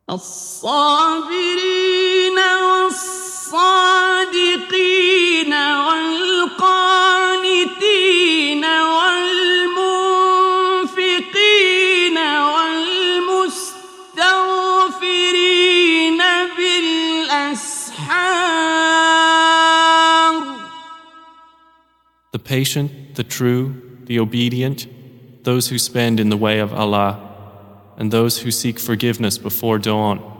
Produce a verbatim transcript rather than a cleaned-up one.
الصابرين والصادقين والقانتين والمنفقين والمستغفرين بالأسحار. The patient, the true, the obedient, those who spend in the way of Allah, and those who seek forgiveness before dawn.